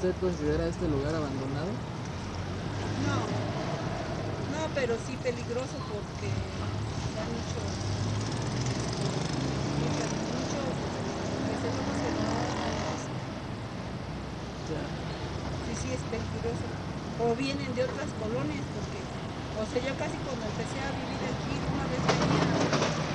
¿Usted considera este lugar abandonado? No, no, pero sí peligroso porque hay muchos que se drogan y así. Ya. Sí, sí es peligroso. O vienen de otras colonias porque, o sea, yo casi cuando empecé a vivir aquí, una vez venía